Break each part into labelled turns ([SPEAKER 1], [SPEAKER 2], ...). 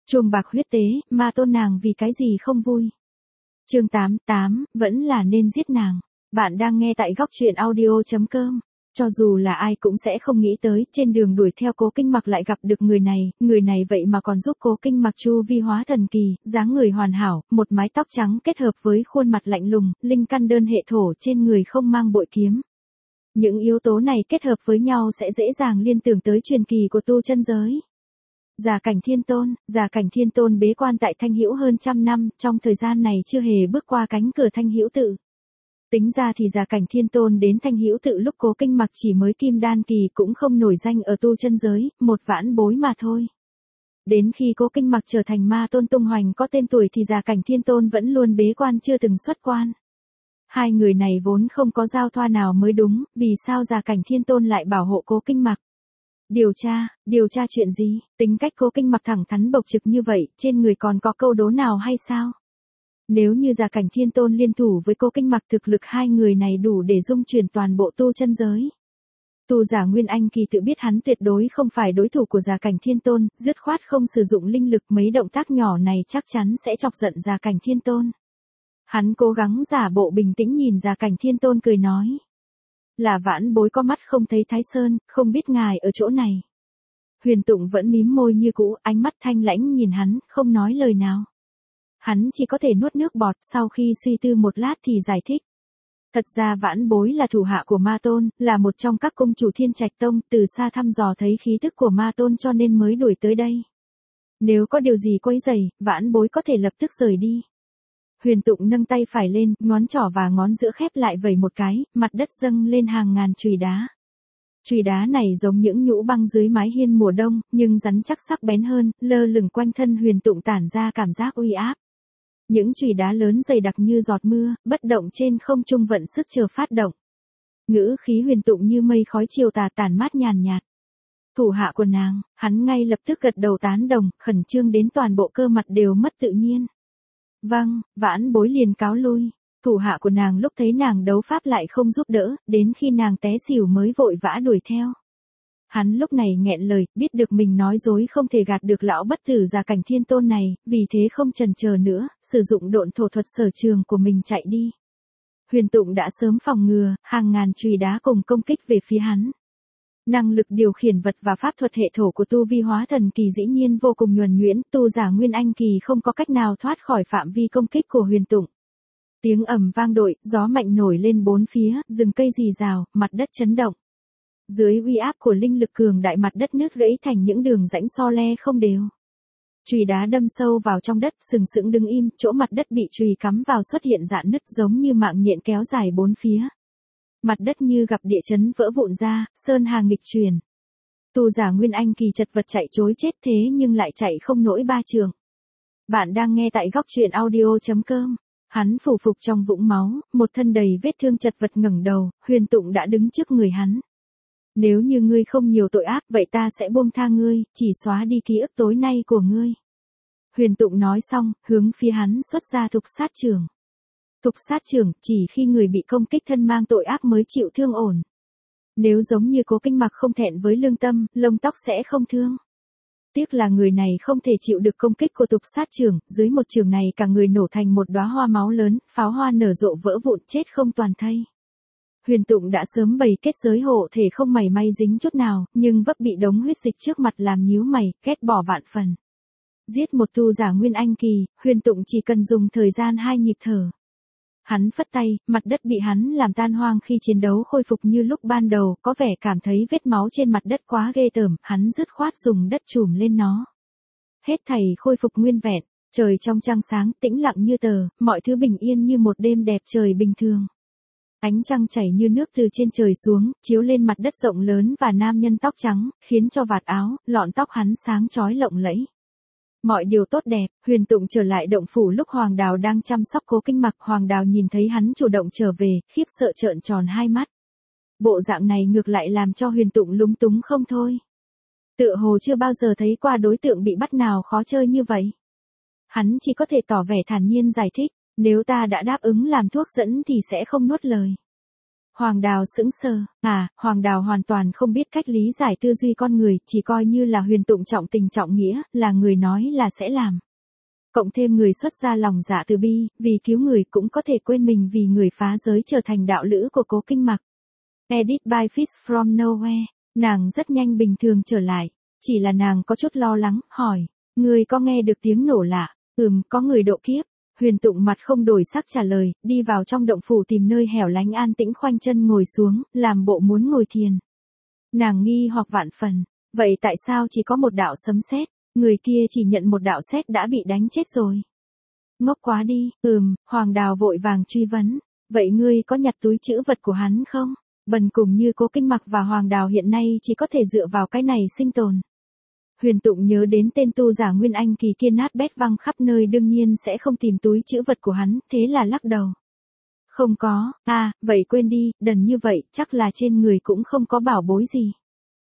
[SPEAKER 1] Chuông bạc huyết tế, ma tôn nàng vì cái gì không vui. Chương 88, vẫn là nên giết nàng. Bạn đang nghe tại góc truyện audio.com. Cho dù là ai cũng sẽ không nghĩ tới, trên đường đuổi theo Cố Kinh Mặc lại gặp được người này vậy mà còn giúp Cố Kinh Mặc chu vi hóa thần kỳ, dáng người hoàn hảo, một mái tóc trắng kết hợp với khuôn mặt lạnh lùng, linh căn đơn hệ thổ, trên người không mang bội kiếm. Những yếu tố này kết hợp với nhau sẽ dễ dàng liên tưởng tới truyền kỳ của tu chân giới. Giả Cảnh Thiên Tôn bế quan tại Thanh Hữu hơn 100 năm, trong thời gian này chưa hề bước qua cánh cửa Thanh Hữu tự. Tính ra thì Giả Cảnh Thiên Tôn đến Thanh Hữu tự lúc Cố Kinh Mặc chỉ mới kim đan kỳ, cũng không nổi danh ở tu chân giới, một vãn bối mà thôi. Đến khi Cố Kinh Mặc trở thành ma tôn tung hoành có tên tuổi thì Giả Cảnh Thiên Tôn vẫn luôn bế quan chưa từng xuất quan. Hai người này vốn không có giao thoa nào mới đúng, vì sao Giả Cảnh Thiên Tôn lại bảo hộ Cố Kinh Mặc? Điều tra chuyện gì? Tính cách Cố Kinh Mặc thẳng thắn bộc trực như vậy, trên người còn có câu đố nào hay sao? Nếu như Giả Cảnh Thiên Tôn liên thủ với Cố Kinh Mặc, thực lực hai người này đủ để dung chuyển toàn bộ tu chân giới. Tu giả Nguyên Anh kỳ tự biết hắn tuyệt đối không phải đối thủ của Giả Cảnh Thiên Tôn, dứt khoát không sử dụng linh lực, mấy động tác nhỏ này chắc chắn sẽ chọc giận Giả Cảnh Thiên Tôn. Hắn cố gắng giả bộ bình tĩnh nhìn Giả Cảnh Thiên Tôn cười nói. Là vãn bối có mắt không thấy Thái Sơn, không biết ngài ở chỗ này. Huyền Tụng vẫn mím môi như cũ, ánh mắt thanh lãnh nhìn hắn, không nói lời nào. Hắn chỉ có thể nuốt nước bọt, sau khi suy tư một lát thì giải thích. Thật ra vãn bối là thủ hạ của ma tôn, là một trong các cung chủ Thiên Trạch Tông, từ xa thăm dò thấy khí tức của ma tôn cho nên mới đuổi tới đây. Nếu có điều gì quấy rầy, vãn bối có thể lập tức rời đi. Huyền Tụng nâng tay phải lên, ngón trỏ và ngón giữa khép lại vẩy một cái, mặt đất dâng lên hàng ngàn chùy đá. Chùy đá này giống những nhũ băng dưới mái hiên mùa đông, nhưng rắn chắc sắc bén hơn, lơ lửng quanh thân Huyền Tụng tản ra cảm giác uy áp. Những chùy đá lớn dày đặc như giọt mưa, bất động trên không trung vận sức chờ phát động. Ngữ khí Huyền Tụng như mây khói chiều tà tản mát nhàn nhạt. Thủ hạ của nàng, hắn ngay lập tức gật đầu tán đồng, khẩn trương đến toàn bộ cơ mặt đều mất tự nhiên. Vâng, vãn bối liền cáo lui. Thủ hạ của nàng lúc thấy nàng đấu pháp lại không giúp đỡ, đến khi nàng té xỉu mới vội vã đuổi theo. Hắn lúc này nghẹn lời, biết được mình nói dối không thể gạt được lão bất tử Giả Cảnh Thiên Tôn này, vì thế không chần chờ nữa, sử dụng độn thổ thuật sở trường của mình chạy đi. Huyền Tụng đã sớm phòng ngừa, hàng ngàn chùy đá cùng công kích về phía hắn. Năng lực điều khiển vật và pháp thuật hệ thổ của tu vi hóa thần kỳ dĩ nhiên vô cùng nhuần nhuyễn, tu giả Nguyên Anh kỳ không có cách nào thoát khỏi phạm vi công kích của Huyền Tụng. Tiếng ầm vang đội, gió mạnh nổi lên bốn phía, rừng cây rì rào, mặt đất chấn động. Dưới uy áp của linh lực cường đại, mặt đất nứt gãy thành những đường rãnh so le không đều. Chùy đá đâm sâu vào trong đất, sừng sững đứng im, chỗ mặt đất bị chùy cắm vào xuất hiện rạn nứt giống như mạng nhện kéo dài bốn phía. Mặt đất như gặp địa chấn vỡ vụn ra, sơn hà nghịch truyền. Tu giả Nguyên Anh kỳ chật vật chạy trối chết thế nhưng lại chạy không nổi ba trượng. Bạn đang nghe tại góc truyện audio.com. Hắn phủ phục trong vũng máu, một thân đầy vết thương chật vật ngẩng đầu, Huyền Tụng đã đứng trước người hắn. Nếu như ngươi không nhiều tội ác, vậy ta sẽ buông tha ngươi, chỉ xóa đi ký ức tối nay của ngươi. Huyền Tụng nói xong, hướng phía hắn xuất ra thục sát chưởng. Thục sát chưởng, chỉ khi người bị công kích thân mang tội ác mới chịu thương ổn. Nếu giống như Cố Kinh Mặc không thẹn với lương tâm, lông tóc sẽ không thương. Tiếc là người này không thể chịu được công kích của thục sát chưởng, dưới một chưởng này cả người nổ thành một đóa hoa máu lớn, pháo hoa nở rộ vỡ vụn chết không toàn thây. Huyền Tụng đã sớm bày kết giới hộ thể không mảy may dính chút nào, nhưng vấp bị đống huyết dịch trước mặt làm nhíu mày, ghét bỏ vạn phần. Giết một tu giả Nguyên Anh kỳ, Huyền Tụng chỉ cần dùng thời gian 2 nhịp thở. Hắn phất tay, mặt đất bị hắn làm tan hoang khi chiến đấu khôi phục như lúc ban đầu, có vẻ cảm thấy vết máu trên mặt đất quá ghê tởm, hắn dứt khoát dùng đất trùm lên nó. Hết thảy khôi phục nguyên vẹn, trời trong trăng sáng, tĩnh lặng như tờ, mọi thứ bình yên như một đêm đẹp trời bình thường. Ánh trăng chảy như nước từ trên trời xuống, chiếu lên mặt đất rộng lớn và nam nhân tóc trắng, khiến cho vạt áo, lọn tóc hắn sáng chói lộng lẫy. Mọi điều tốt đẹp, Huyền Tụng trở lại động phủ lúc Hoàng Đào đang chăm sóc Cố Kinh Mặc. Hoàng Đào nhìn thấy hắn chủ động trở về, khiếp sợ trợn tròn hai mắt. Bộ dạng này ngược lại làm cho Huyền Tụng lúng túng không thôi. Tựa hồ chưa bao giờ thấy qua đối tượng bị bắt nào khó chơi như vậy. Hắn chỉ có thể tỏ vẻ thản nhiên giải thích, nếu ta đã đáp ứng làm thuốc dẫn thì sẽ không nuốt lời. Hoàng Đào sững sờ, Hoàng Đào hoàn toàn không biết cách lý giải tư duy con người, chỉ coi như là Huyền Tụng trọng tình trọng nghĩa, là người nói là sẽ làm. Cộng thêm người xuất ra lòng dạ từ bi, vì cứu người cũng có thể quên mình vì người phá giới trở thành đạo lữ của Cố Kinh Mặc. Edit by Fish from Nowhere, nàng rất nhanh bình thường trở lại, chỉ là nàng có chút lo lắng, hỏi, người có nghe được tiếng nổ lạ? Có người độ kiếp. Huyền Tụng mặt không đổi sắc trả lời, đi vào trong động phủ tìm nơi hẻo lánh an tĩnh khoanh chân ngồi xuống, làm bộ muốn ngồi thiền. Nàng nghi hoặc vạn phần, vậy tại sao chỉ có một đạo sấm sét, người kia chỉ nhận một đạo sét đã bị đánh chết rồi? Ngốc quá đi, Hoàng Đào vội vàng truy vấn, vậy ngươi có nhặt túi trữ vật của hắn không? Bần cùng như Cố Kinh Mặc và Hoàng Đào hiện nay chỉ có thể dựa vào cái này sinh tồn. Huyền Tụng nhớ đến tên tu giả Nguyên Anh kỳ kia nát bét văng khắp nơi đương nhiên sẽ không tìm túi trữ vật của hắn, thế là lắc đầu. Không có, vậy quên đi, đần như vậy, chắc là trên người cũng không có bảo bối gì.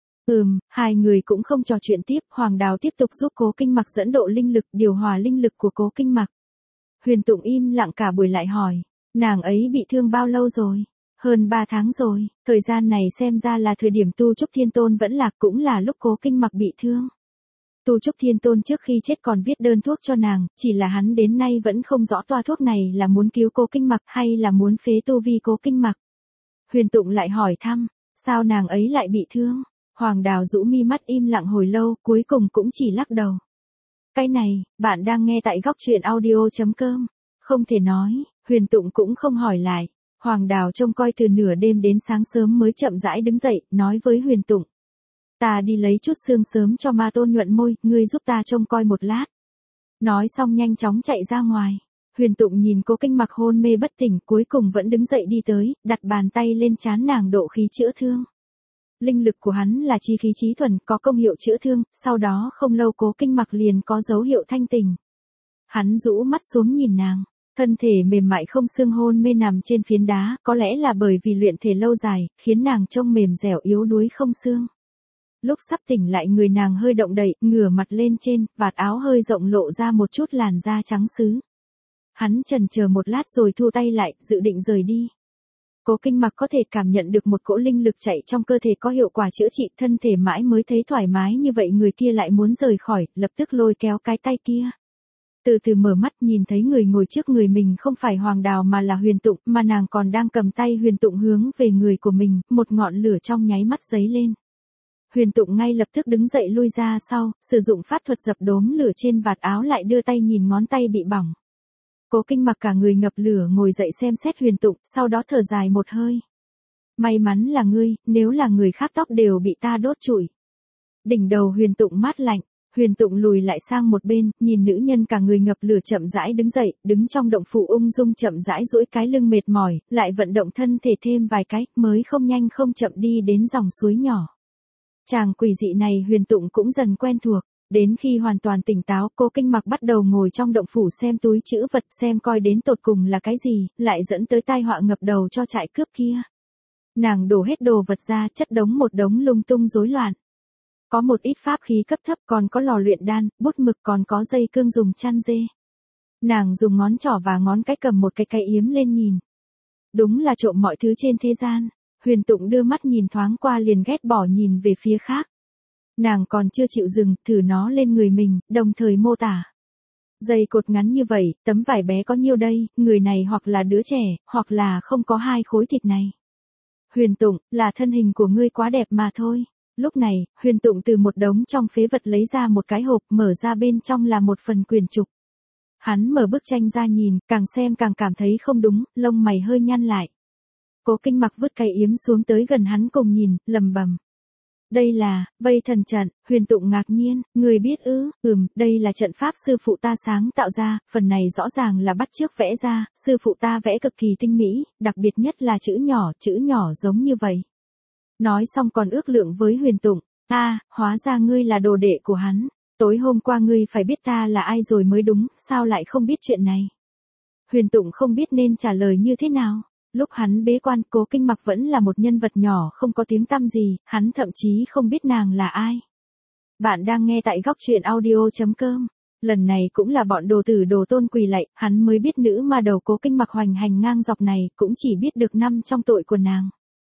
[SPEAKER 1] Hai người cũng không trò chuyện tiếp, Hoàng Đào tiếp tục giúp Cố Kinh Mặc dẫn độ linh lực, điều hòa linh lực của Cố Kinh Mặc. Huyền Tụng im lặng cả buổi lại hỏi, nàng ấy bị thương bao lâu rồi? Hơn 3 tháng rồi, thời gian này xem ra là thời điểm Tu Trúc Thiên Tôn vẫn lạc, cũng là lúc Cố Kinh Mặc bị thương. Tu Trúc Thiên Tôn trước khi chết còn viết đơn thuốc cho nàng, chỉ là hắn đến nay vẫn không rõ toa thuốc này là muốn cứu Cố Kinh Mặc hay là muốn phế tu vi Cố Kinh Mặc. Huyền Tụng lại hỏi thăm, sao nàng ấy lại bị thương? Hoàng Đào rũ mi mắt im lặng hồi lâu, cuối cùng cũng chỉ lắc đầu. Cái này, bạn đang nghe tại góc truyện audio.com. Không thể nói, Huyền Tụng cũng không hỏi lại. Hoàng Đào trông coi từ nửa đêm đến sáng sớm mới chậm rãi đứng dậy, nói với Huyền Tụng. Ta đi lấy chút xương sớm cho Ma Tôn nhuận môi, ngươi giúp ta trông coi một lát. Nói xong nhanh chóng chạy ra ngoài. Huyền Tụng nhìn Cố Kinh Mặc hôn mê bất tỉnh, cuối cùng vẫn đứng dậy đi tới, đặt bàn tay lên trán nàng độ khí chữa thương. Linh lực của hắn là chi khí trí thuần, có công hiệu chữa thương, sau đó không lâu Cố Kinh Mặc liền có dấu hiệu thanh tỉnh. Hắn rũ mắt xuống nhìn nàng, thân thể mềm mại không xương hôn mê nằm trên phiến đá, có lẽ là bởi vì luyện thể lâu dài, khiến nàng trông mềm dẻo yếu đuối không xương. Lúc sắp tỉnh lại người nàng hơi động đậy, ngửa mặt lên trên, vạt áo hơi rộng lộ ra một chút làn da trắng sứ. Hắn chần chờ một lát rồi thu tay lại, dự định rời đi. Cố Kinh Mặc có thể cảm nhận được một cỗ linh lực chạy trong cơ thể có hiệu quả chữa trị, thân thể mãi mới thấy thoải mái như vậy người kia lại muốn rời khỏi, lập tức lôi kéo cái tay kia. Từ từ mở mắt nhìn thấy người ngồi trước người mình không phải Hoàng Đào mà là Huyền Tụng, mà nàng còn đang cầm tay Huyền Tụng hướng về người của mình, một ngọn lửa trong nháy mắt giấy lên. Huyền Tụng ngay lập tức đứng dậy lui ra sau, sử dụng pháp thuật dập đốm lửa trên vạt áo lại đưa tay nhìn ngón tay bị bỏng. Cố Kinh Mặc cả người ngập lửa ngồi dậy xem xét Huyền Tụng, sau đó thở dài một hơi. May mắn là ngươi, nếu là người khác tóc đều bị ta đốt trụi. Đỉnh đầu Huyền Tụng mát lạnh, Huyền Tụng lùi lại sang một bên, nhìn nữ nhân cả người ngập lửa chậm rãi đứng dậy, đứng trong động phủ ung dung chậm rãi duỗi cái lưng mệt mỏi, lại vận động thân thể thêm vài cái, mới không nhanh không chậm đi đến dòng suối nhỏ. Chàng quỷ dị này Huyền Tụng cũng dần quen thuộc, đến khi hoàn toàn tỉnh táo, Cố Kinh Mặc bắt đầu ngồi trong động phủ xem túi trữ vật, xem coi đến tột cùng là cái gì, lại dẫn tới tai họa ngập đầu cho trại cướp kia. Nàng đổ hết đồ vật ra, chất đống một đống lung tung rối loạn. Có một ít pháp khí cấp thấp, còn có lò luyện đan, bút mực, còn có dây cương dùng chăn dê. Nàng dùng ngón trỏ và ngón cái cầm một cái yếm lên nhìn. Đúng là trộm mọi thứ trên thế gian. Huyền Tụng đưa mắt nhìn thoáng qua liền ghét bỏ nhìn về phía khác. Nàng còn chưa chịu dừng, thử nó lên người mình, đồng thời mô tả. Dây cột ngắn như vậy, tấm vải bé có nhiêu đây, người này hoặc là đứa trẻ, hoặc là không có 2 khối thịt này. Huyền Tụng, là thân hình của ngươi quá đẹp mà thôi. Lúc này, Huyền Tụng từ một đống trong phế vật lấy ra một cái hộp, mở ra bên trong là một phần quyển trục. Hắn mở bức tranh ra nhìn, càng xem càng cảm thấy không đúng, lông mày hơi nhăn lại. Cố Kinh Mặc vứt cái yếm xuống tới gần hắn cùng nhìn, lầm bầm. Đây là, vây thần trận. Huyền Tụng ngạc nhiên, người biết ư? Đây là trận pháp sư phụ ta sáng tạo ra, phần này rõ ràng là bắt chước vẽ ra, sư phụ ta vẽ cực kỳ tinh mỹ, đặc biệt nhất là chữ nhỏ giống như vậy. Nói xong còn ước lượng với Huyền Tụng, hóa ra ngươi là đồ đệ của hắn, tối hôm qua ngươi phải biết ta là ai rồi mới đúng, sao lại không biết chuyện này? Huyền Tụng không biết nên trả lời như thế nào. Lúc hắn bế quan, Cố Kinh Mặc vẫn là một nhân vật nhỏ không có tiếng tăm gì, hắn thậm chí không biết nàng là ai. Bạn đang nghe tại góc truyện audio.com. Lần này cũng là bọn đồ tử đồ tôn quỳ lạy, hắn mới biết nữ ma đầu Cố Kinh Mặc hoành hành ngang dọc này, cũng chỉ biết được 5 trong tội của nàng.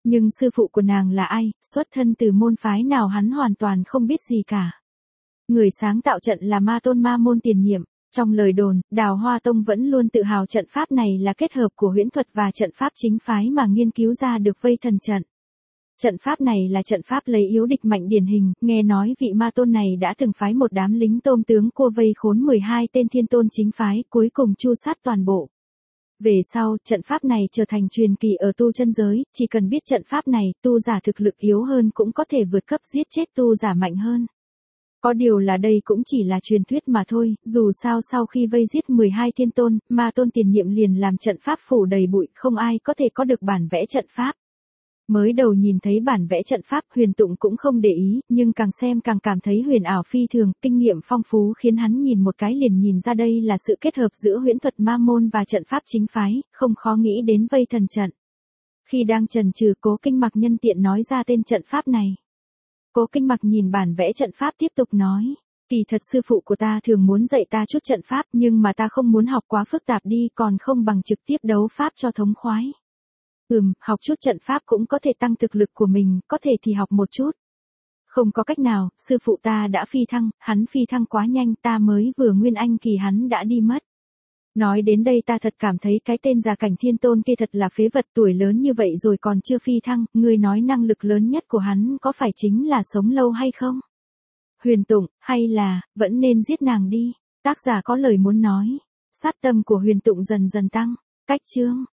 [SPEAKER 1] Nhưng sư phụ của nàng là ai, xuất thân từ môn phái nào hắn hoàn toàn không biết gì cả. Người sáng tạo trận là ma tôn ma môn tiền nhiệm. Trong lời đồn, Đào Hoa Tông vẫn luôn tự hào trận pháp này là kết hợp của huyễn thuật và trận pháp chính phái mà nghiên cứu ra được vây thần trận. Trận pháp này là trận pháp lấy yếu địch mạnh điển hình, nghe nói vị ma tôn này đã từng phái một đám lính tôm tướng cua vây khốn 12 tên thiên tôn chính phái, cuối cùng tru sát toàn bộ. Về sau, trận pháp này trở thành truyền kỳ ở tu chân giới, chỉ cần biết trận pháp này, tu giả thực lực yếu hơn cũng có thể vượt cấp giết chết tu giả mạnh hơn. Có điều là đây cũng chỉ là truyền thuyết mà thôi, dù sao sau khi vây giết 12 thiên tôn, ma tôn tiền nhiệm liền làm trận pháp phủ đầy bụi, không ai có thể có được bản vẽ trận pháp. Mới đầu nhìn thấy bản vẽ trận pháp, Huyền Tụng cũng không để ý, nhưng càng xem càng cảm thấy huyền ảo phi thường, kinh nghiệm phong phú khiến hắn nhìn một cái liền nhìn ra đây là sự kết hợp giữa huyễn thuật ma môn và trận pháp chính phái, không khó nghĩ đến vây thần trận. Khi đang chần chừ, Cố Kinh Mặc nhân tiện nói ra tên trận pháp này. Cố Kinh Mặc nhìn bản vẽ trận pháp tiếp tục nói, kỳ thật sư phụ của ta thường muốn dạy ta chút trận pháp nhưng mà ta không muốn học quá phức tạp đi, còn không bằng trực tiếp đấu pháp cho thống khoái. Học chút trận pháp cũng có thể tăng thực lực của mình, có thể thì học một chút. Không có cách nào, sư phụ ta đã phi thăng, hắn phi thăng quá nhanh, ta mới vừa nguyên anh kỳ hắn đã đi mất. Nói đến đây ta thật cảm thấy cái tên Già Cảnh Thiên Tôn kia thật là phế vật, tuổi lớn như vậy rồi còn chưa phi thăng, ngươi nói năng lực lớn nhất của hắn có phải chính là sống lâu hay không? Huyền Tụng, hay là, vẫn nên giết nàng đi, tác giả có lời muốn nói. Sát tâm của Huyền Tụng dần dần tăng, cách chương.